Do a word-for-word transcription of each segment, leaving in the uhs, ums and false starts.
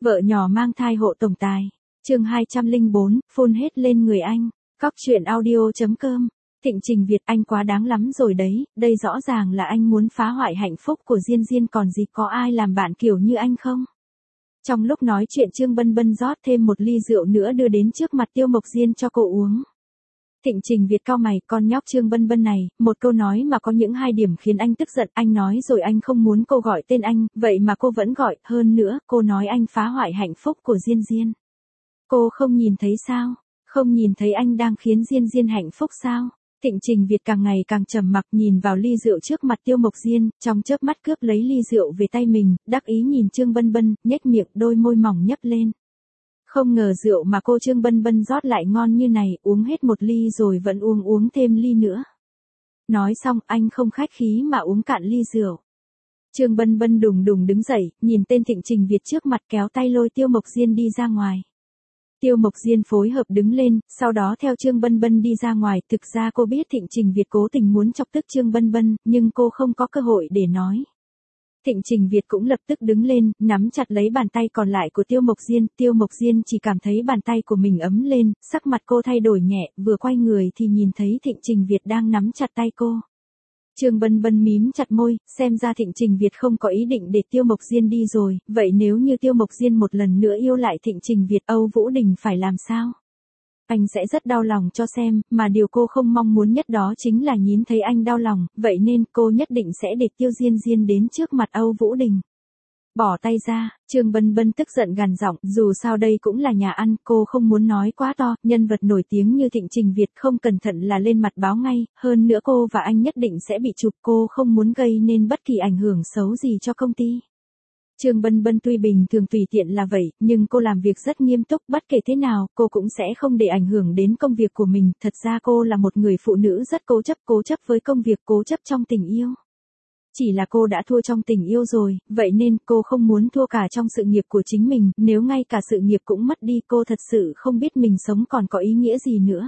Vợ nhỏ mang thai hộ tổng tài. Chương hai trăm lẻ bốn, phun hết lên người anh. Cóc truyện audio chấm com. Thịnh Trình Việt, anh quá đáng lắm rồi đấy, đây rõ ràng là anh muốn phá hoại hạnh phúc của Diên Diên, còn gì có ai làm bạn kiểu như anh không? Trong lúc nói chuyện Trương Bân Bân rót thêm một ly rượu nữa đưa đến trước mặt Tiêu Mộc Diên cho cô uống. Thịnh Trình Việt cau mày, con nhóc Trương Bân Bân này, một câu nói mà có những hai điểm khiến anh tức giận, anh nói rồi anh không muốn cô gọi tên anh, vậy mà cô vẫn gọi, hơn nữa, cô nói anh phá hoại hạnh phúc của Diên Diên. Cô không nhìn thấy sao? Không nhìn thấy anh đang khiến Diên Diên hạnh phúc sao? Thịnh Trình Việt càng ngày càng trầm mặc nhìn vào ly rượu trước mặt Tiêu Mộc Diên, trong chớp mắt cướp lấy ly rượu về tay mình, đắc ý nhìn Trương Bân Bân, nhếch miệng, đôi môi mỏng nhấp lên. Không ngờ rượu mà cô Trương Bân Bân rót lại ngon như này, uống hết một ly rồi vẫn uống uống thêm ly nữa. Nói xong, anh không khách khí mà uống cạn ly rượu. Trương Bân Bân đùng đùng đứng dậy, nhìn tên Thịnh Trình Việt trước mặt kéo tay lôi Tiêu Mộc Diên đi ra ngoài. Tiêu Mộc Diên phối hợp đứng lên, sau đó theo Trương Bân Bân đi ra ngoài, thực ra cô biết Thịnh Trình Việt cố tình muốn chọc tức Trương Bân Bân, nhưng cô không có cơ hội để nói. Thịnh Trình Việt cũng lập tức đứng lên, nắm chặt lấy bàn tay còn lại của Tiêu Mộc Diên, Tiêu Mộc Diên chỉ cảm thấy bàn tay của mình ấm lên, sắc mặt cô thay đổi nhẹ, vừa quay người thì nhìn thấy Thịnh Trình Việt đang nắm chặt tay cô. Trương Bân Bân mím chặt môi, xem ra Thịnh Trình Việt không có ý định để Tiêu Mộc Diên đi rồi, vậy nếu như Tiêu Mộc Diên một lần nữa yêu lại Thịnh Trình Việt, Âu Vũ Đình phải làm sao? Anh sẽ rất đau lòng cho xem, mà điều cô không mong muốn nhất đó chính là nhìn thấy anh đau lòng, vậy nên cô nhất định sẽ để Tiêu Diên Diên đến trước mặt Âu Vũ Đình. Bỏ tay ra, Trương Bân Bân tức giận gằn giọng, dù sao đây cũng là nhà ăn, cô không muốn nói quá to, nhân vật nổi tiếng như Thịnh Trình Việt không cẩn thận là lên mặt báo ngay, hơn nữa cô và anh nhất định sẽ bị chụp, cô không muốn gây nên bất kỳ ảnh hưởng xấu gì cho công ty. Trương Bân Bân tuy bình thường tùy tiện là vậy, nhưng cô làm việc rất nghiêm túc, bất kể thế nào, cô cũng sẽ không để ảnh hưởng đến công việc của mình, thật ra cô là một người phụ nữ rất cố chấp, cố chấp với công việc, cố chấp trong tình yêu. Chỉ là cô đã thua trong tình yêu rồi, vậy nên cô không muốn thua cả trong sự nghiệp của chính mình, nếu ngay cả sự nghiệp cũng mất đi cô thật sự không biết mình sống còn có ý nghĩa gì nữa.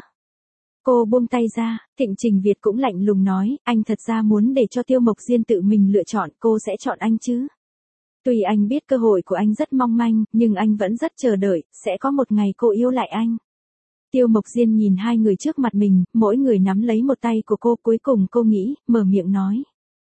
Cô buông tay ra, Thịnh Trình Việt cũng lạnh lùng nói, anh thật ra muốn để cho Tiêu Mộc Diên tự mình lựa chọn, cô sẽ chọn anh chứ. Tuy anh biết cơ hội của anh rất mong manh, nhưng anh vẫn rất chờ đợi, sẽ có một ngày cô yêu lại anh. Tiêu Mộc Diên nhìn hai người trước mặt mình, mỗi người nắm lấy một tay của cô, cuối cùng cô nghĩ, mở miệng nói.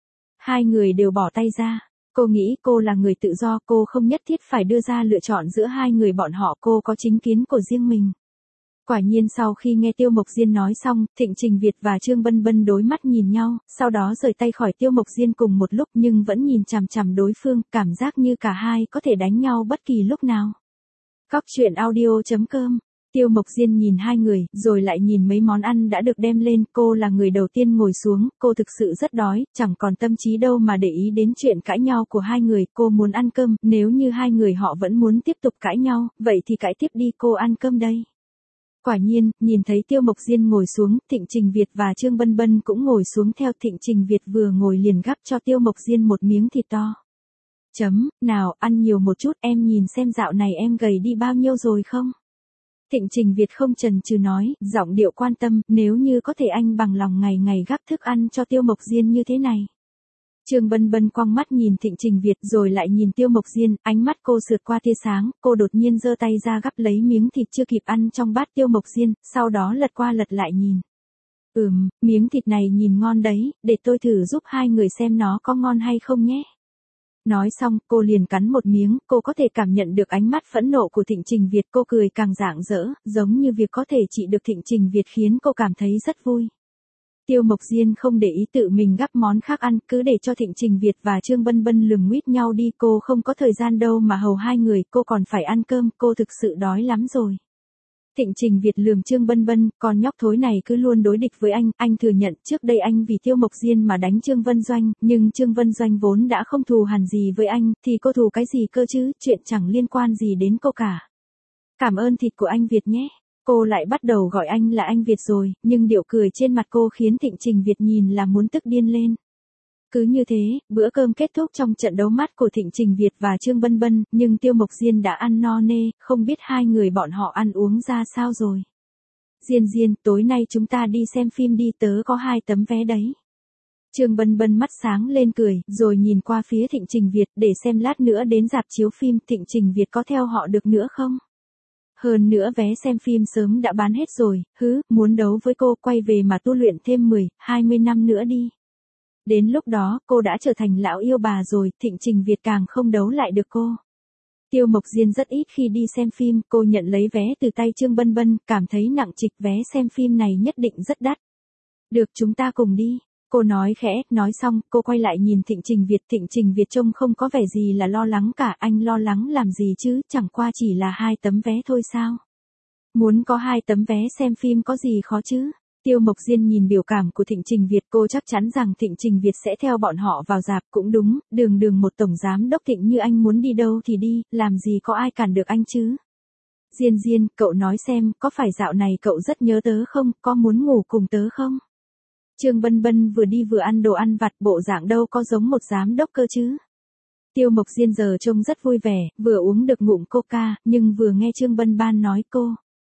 Hai người đều bỏ tay ra. Cô nghĩ cô là người tự do, cô không nhất thiết phải đưa ra lựa chọn giữa hai người bọn họ, cô có chính kiến của riêng mình. Quả nhiên sau khi nghe Tiêu Mộc Diên nói xong, Thịnh Trình Việt và Trương Bân Bân đối mắt nhìn nhau, sau đó rời tay khỏi Tiêu Mộc Diên cùng một lúc nhưng vẫn nhìn chằm chằm đối phương, cảm giác như cả hai có thể đánh nhau bất kỳ lúc nào. Cóc truyện audio chấm com. Tiêu Mộc Diên nhìn hai người, rồi lại nhìn mấy món ăn đã được đem lên, cô là người đầu tiên ngồi xuống, cô thực sự rất đói, chẳng còn tâm trí đâu mà để ý đến chuyện cãi nhau của hai người, cô muốn ăn cơm, nếu như hai người họ vẫn muốn tiếp tục cãi nhau, vậy thì cãi tiếp đi, cô ăn cơm đây. Quả nhiên, nhìn thấy Tiêu Mộc Diên ngồi xuống, Thịnh Trình Việt và Trương Bân Bân cũng ngồi xuống theo. Thịnh Trình Việt vừa ngồi liền gắp cho Tiêu Mộc Diên một miếng thịt to. Chấm, nào, ăn nhiều một chút, em nhìn xem dạo này em gầy đi bao nhiêu rồi không? Thịnh Trình Việt không chần chừ nói, giọng điệu quan tâm, nếu như có thể anh bằng lòng ngày ngày gắp thức ăn cho Tiêu Mộc Diên như thế này. Trương Bân Bân quăng mắt nhìn Thịnh Trình Việt rồi lại nhìn Tiêu Mộc Diên, ánh mắt cô sượt qua tia sáng, cô đột nhiên giơ tay ra gắp lấy miếng thịt chưa kịp ăn trong bát Tiêu Mộc Diên, sau đó lật qua lật lại nhìn. Ừm, miếng thịt này nhìn ngon đấy, để tôi thử giúp hai người xem nó có ngon hay không nhé. Nói xong, cô liền cắn một miếng, cô có thể cảm nhận được ánh mắt phẫn nộ của Thịnh Trình Việt, cô cười càng rạng rỡ, giống như việc có thể trị được Thịnh Trình Việt khiến cô cảm thấy rất vui. Tiêu Mộc Diên không để ý tự mình gắp món khác ăn, cứ để cho Thịnh Trình Việt và Trương Bân Bân lườm nguýt nhau đi, cô không có thời gian đâu mà hầu hai người, cô còn phải ăn cơm, cô thực sự đói lắm rồi. Thịnh Trình Việt lườm Trương Bân Bân, con nhóc thối này cứ luôn đối địch với anh, anh thừa nhận trước đây anh vì Tiêu Mộc Diên mà đánh Trương Vân Doanh, nhưng Trương Vân Doanh vốn đã không thù hằn gì với anh, thì cô thù cái gì cơ chứ, chuyện chẳng liên quan gì đến cô cả. Cảm ơn thịt của anh Việt nhé. Cô lại bắt đầu gọi anh là anh Việt rồi, nhưng điệu cười trên mặt cô khiến Thịnh Trình Việt nhìn là muốn tức điên lên. Cứ như thế, bữa cơm kết thúc trong trận đấu mắt của Thịnh Trình Việt và Trương Bân Bân, nhưng Tiêu Mộc Diên đã ăn no nê, không biết hai người bọn họ ăn uống ra sao rồi. Diên Diên, tối nay chúng ta đi xem phim đi, tớ có hai tấm vé đấy. Trương Bân Bân mắt sáng lên cười, rồi nhìn qua phía Thịnh Trình Việt để xem lát nữa đến rạp chiếu phim Thịnh Trình Việt có theo họ được nữa không. Hơn nữa vé xem phim sớm đã bán hết rồi, hứ, muốn đấu với cô quay về mà tu luyện thêm mười, hai mươi năm nữa đi. Đến lúc đó cô đã trở thành lão yêu bà rồi, Thịnh Trình Việt càng không đấu lại được cô. Tiêu Mộc Diên rất ít khi đi xem phim, cô nhận lấy vé từ tay Trương Bân Bân, cảm thấy nặng trịch, vé xem phim này nhất định rất đắt. Được, chúng ta cùng đi. Cô nói khẽ, nói xong, cô quay lại nhìn Thịnh Trình Việt. Thịnh Trình Việt trông không có vẻ gì là lo lắng cả, anh lo lắng làm gì chứ, chẳng qua chỉ là hai tấm vé thôi sao. Muốn có hai tấm vé xem phim có gì khó chứ. Tiêu Mộc Diên nhìn biểu cảm của Thịnh Trình Việt, cô chắc chắn rằng Thịnh Trình Việt sẽ theo bọn họ vào rạp, cũng đúng, đường đường một tổng giám đốc Thịnh như anh muốn đi đâu thì đi, làm gì có ai cản được anh chứ. Diên Diên, cậu nói xem, có phải dạo này cậu rất nhớ tớ không, có muốn ngủ cùng tớ không? Trương Bân Bân vừa đi vừa ăn đồ ăn vặt, bộ dạng đâu có giống một giám đốc cơ chứ. Tiêu Mộc Diên giờ trông rất vui vẻ, vừa uống được ngụm coca, nhưng vừa nghe Trương Bân Ban nói cô.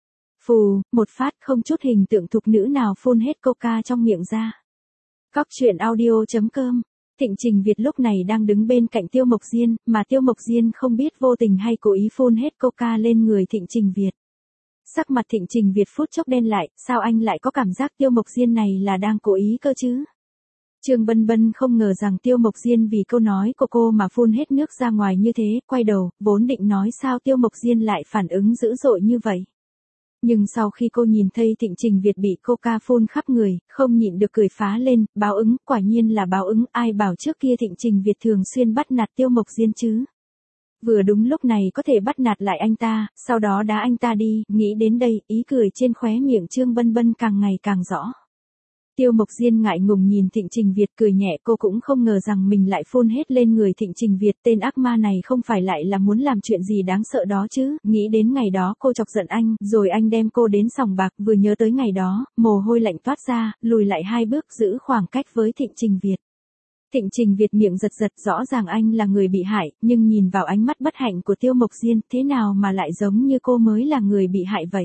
Phù, một phát không chút hình tượng thục nữ nào phun hết coca trong miệng ra. Cóc truyện audio chấm com. Thịnh Trình Việt lúc này đang đứng bên cạnh Tiêu Mộc Diên, mà Tiêu Mộc Diên không biết vô tình hay cố ý phun hết coca lên người Thịnh Trình Việt. Sắc mặt Thịnh Trình Việt phút chốc đen lại, sao anh lại có cảm giác Tiêu Mộc Diên này là đang cố ý cơ chứ? Trương Bân Bân không ngờ rằng Tiêu Mộc Diên vì câu nói của cô mà phun hết nước ra ngoài như thế, quay đầu, vốn định nói sao Tiêu Mộc Diên lại phản ứng dữ dội như vậy. Nhưng sau khi cô nhìn thấy Thịnh Trình Việt bị coca phun khắp người, không nhịn được cười phá lên, báo ứng, quả nhiên là báo ứng, ai bảo trước kia Thịnh Trình Việt thường xuyên bắt nạt Tiêu Mộc Diên chứ. Vừa đúng lúc này có thể bắt nạt lại anh ta, sau đó đá anh ta đi, nghĩ đến đây, ý cười trên khóe miệng Trương Bân Bân càng ngày càng rõ. Tiêu Mộc Diên ngại ngùng nhìn Thịnh Trình Việt cười nhẹ, cô cũng không ngờ rằng mình lại phun hết lên người Thịnh Trình Việt, tên ác ma này không phải lại là muốn làm chuyện gì đáng sợ đó chứ, nghĩ đến ngày đó cô chọc giận anh, rồi anh đem cô đến sòng bạc, vừa nhớ tới ngày đó, mồ hôi lạnh toát ra, lùi lại hai bước giữ khoảng cách với Thịnh Trình Việt. Thịnh Trình Việt miệng giật giật, rõ ràng anh là người bị hại, nhưng nhìn vào ánh mắt bất hạnh của Tiêu Mộc Diên, thế nào mà lại giống như cô mới là người bị hại vậy?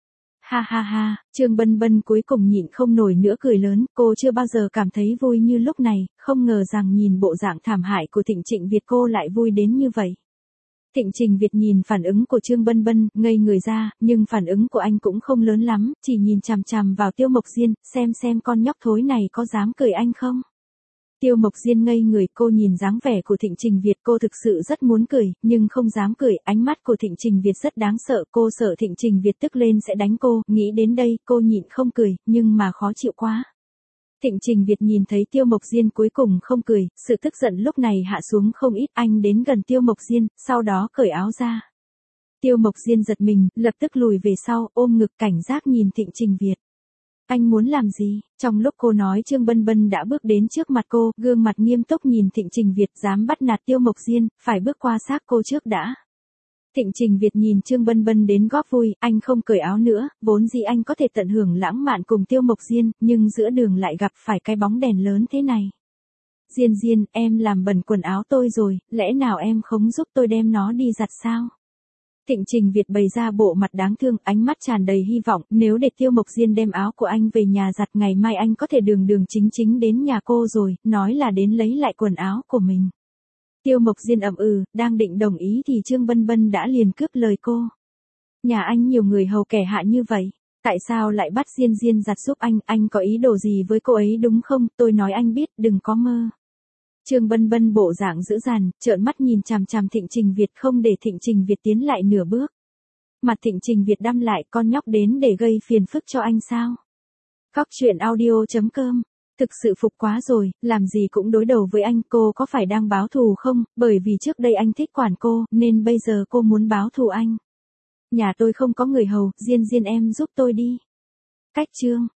Ha ha ha, Trương Bân Bân cuối cùng nhịn không nổi nữa cười lớn, cô chưa bao giờ cảm thấy vui như lúc này, không ngờ rằng nhìn bộ dạng thảm hại của Thịnh Trình Việt cô lại vui đến như vậy. Thịnh Trình Việt nhìn phản ứng của Trương Bân Bân, ngây người ra, nhưng phản ứng của anh cũng không lớn lắm, chỉ nhìn chằm chằm vào Tiêu Mộc Diên, xem xem con nhóc thối này có dám cười anh không. Tiêu Mộc Diên ngây người, cô nhìn dáng vẻ của Thịnh Trình Việt, cô thực sự rất muốn cười, nhưng không dám cười, ánh mắt của Thịnh Trình Việt rất đáng sợ, cô sợ Thịnh Trình Việt tức lên sẽ đánh cô, nghĩ đến đây, cô nhịn không cười, nhưng mà khó chịu quá. Thịnh Trình Việt nhìn thấy Tiêu Mộc Diên cuối cùng không cười, sự tức giận lúc này hạ xuống không ít, anh đến gần Tiêu Mộc Diên, sau đó cởi áo ra. Tiêu Mộc Diên giật mình, lập tức lùi về sau, ôm ngực cảnh giác nhìn Thịnh Trình Việt. Anh muốn làm gì? Trong lúc cô nói Trương Bân Bân đã bước đến trước mặt cô, gương mặt nghiêm túc nhìn Thịnh Trình Việt, dám bắt nạt Tiêu Mộc Diên, phải bước qua xác cô trước đã. Thịnh Trình Việt nhìn Trương Bân Bân đến góp vui, anh không cởi áo nữa, vốn dĩ anh có thể tận hưởng lãng mạn cùng Tiêu Mộc Diên, nhưng giữa đường lại gặp phải cái bóng đèn lớn thế này. Diên Diên, em làm bẩn quần áo tôi rồi, lẽ nào em không giúp tôi đem nó đi giặt sao? Thịnh Trình Việt bày ra bộ mặt đáng thương, ánh mắt tràn đầy hy vọng, nếu để Tiêu Mộc Diên đem áo của anh về nhà giặt ngày mai anh có thể đường đường chính chính đến nhà cô rồi, nói là đến lấy lại quần áo của mình. Tiêu Mộc Diên ậm ừ, đang định đồng ý thì Trương Bân Bân đã liền cướp lời cô. Nhà anh nhiều người hầu kẻ hạ như vậy, tại sao lại bắt Diên Diên giặt giúp anh, anh có ý đồ gì với cô ấy đúng không, tôi nói anh biết, đừng có mơ. Trương Bân Bân bộ dạng dữ dằn, trợn mắt nhìn chằm chằm Thịnh Trình Việt không để Thịnh Trình Việt tiến lại nửa bước. Mặt Thịnh Trình Việt đăm lại, con nhóc đến để gây phiền phức cho anh sao? Cóc truyện audio chấm com. Thực sự phục quá rồi, làm gì cũng đối đầu với anh, cô có phải đang báo thù không, bởi vì trước đây anh thích quản cô, nên bây giờ cô muốn báo thù anh. Nhà tôi không có người hầu, Diên Diên em giúp tôi đi. Cách chương.